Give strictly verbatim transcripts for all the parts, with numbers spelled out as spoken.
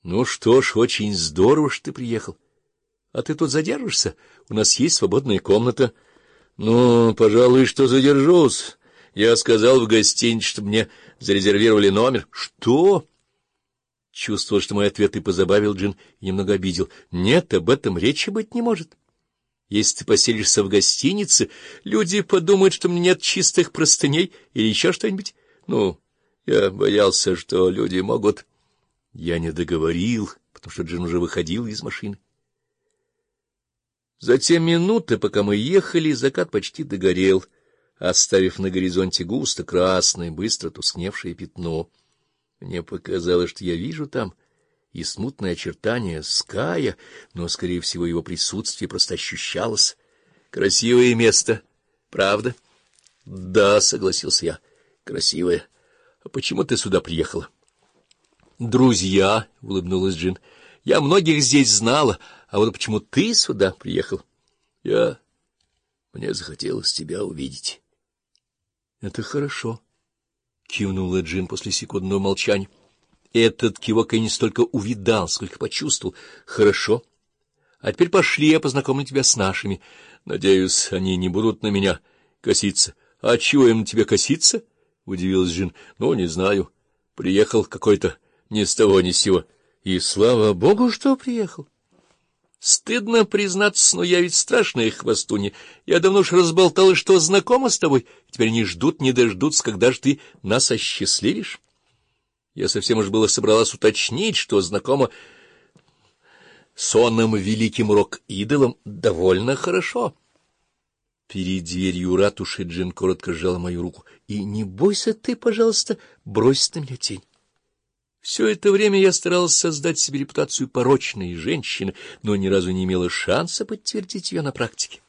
Ну что ж, очень здорово, что ты приехал. А ты тут задержишься? У нас есть свободная комната. Ну, пожалуй, что задержусь. Я сказал в гостинице, чтобы мне зарезервировали номер. Что? Чувствовал, что мой ответ и позабавил Джин, и немного обидел. Нет, об этом речи быть не может. Если ты поселишься в гостинице, люди подумают, что у меня нет чистых простыней или еще что-нибудь. Ну, я боялся, что люди могут... Я не договорил, потому что Джин уже выходил из машины. Затем минуты, пока мы ехали, закат почти догорел, оставив на горизонте густо красное, быстро тускневшее пятно. Мне показалось, что я вижу там и смутные очертания Ская, но, скорее всего, его присутствие просто ощущалось. Красивое место, правда? — Да, — согласился я, — красивое. А почему ты сюда приехала? — Друзья, — улыбнулась Джин, — я многих здесь знала, а вот почему ты сюда приехал? — Я... Мне захотелось тебя увидеть. — Это хорошо, — кивнула Джин после секундного молчания. Этот кивок я не столько увидал, сколько почувствовал. — Хорошо. А теперь пошли, я познакомлю тебя с нашими. Надеюсь, они не будут на меня коситься. — А чего им на тебя коситься? — удивилась Джин. — Ну, не знаю. Приехал какой-то ни с того ни с сего. И слава богу, что приехал. Стыдно признаться, но я ведь страшная хвостунья. Я давно уж разболтала, что знакома с тобой. Теперь не ждут, не дождутся, когда же ты нас осчастливишь. Я совсем уж было собралась уточнить, что знакома с оным великим рок-идолом довольно хорошо. Перед дверью ратуши Джин коротко сжала мою руку. — И не бойся ты, пожалуйста, брось на меня тень. Все это время я старалась создать себе репутацию порочной женщины, но ни разу не имела шанса подтвердить ее на практике.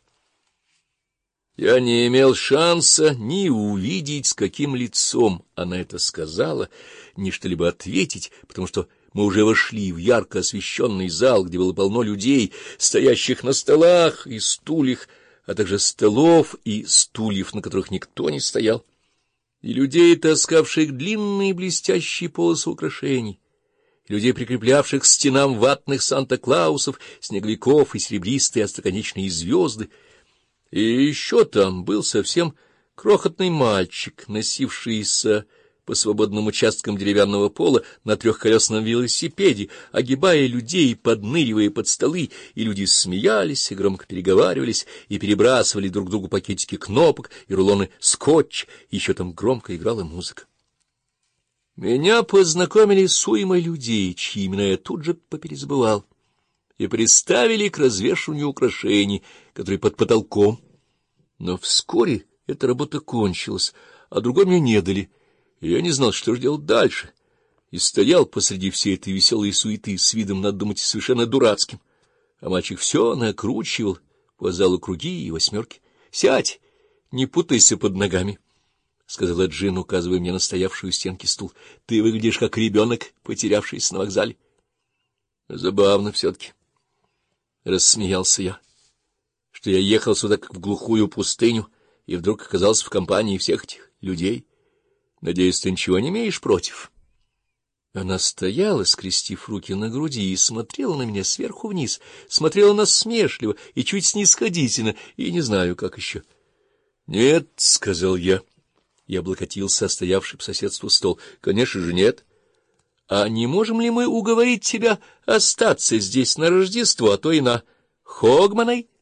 Я не имел шанса ни увидеть, с каким лицом она это сказала, ни что-либо ответить, потому что мы уже вошли в ярко освещенный зал, где было полно людей, стоящих на столах и стульях, а также столов и стульев, на которых никто не стоял, и людей, таскавших длинные блестящие полосы украшений, и людей, прикреплявших к стенам ватных Санта-Клаусов, снеговиков и серебристые остроконечные звезды. И еще там был совсем крохотный мальчик, носившийся по свободным участкам деревянного пола на трехколесном велосипеде, огибая людей, подныривая под столы, и люди смеялись и громко переговаривались и перебрасывали друг другу пакетики кнопок и рулоны скотч, и еще там громко играла музыка. Меня познакомили с уймой людей, чьи имена я тут же поперезабывал, и приставили к развешиванию украшений, которые под потолком. Но вскоре эта работа кончилась, а другой мне не дали, и я не знал, что же делать дальше, и стоял посреди всей этой веселой суеты с видом, надо думать, совершенно дурацким. А мальчик все накручивал по залу круги и восьмерки. — Сядь, не путайся под ногами, — сказала Джин, указывая мне на стоявшую у стенки стул. — Ты выглядишь как ребенок, потерявшийся на вокзале. — Забавно все-таки. Рассмеялся я, что я ехал сюда как в глухую пустыню и вдруг оказался в компании всех этих людей. Надеюсь, ты ничего не имеешь против? Она стояла, скрестив руки на груди, и смотрела на меня сверху вниз, смотрела насмешливо и чуть снисходительно, и не знаю, как еще. — Нет, — сказал я, и облокотился о стоявший по соседству стол. — Конечно же, нет. — А не можем ли мы уговорить тебя остаться здесь на Рождество, а то и на Хогманой?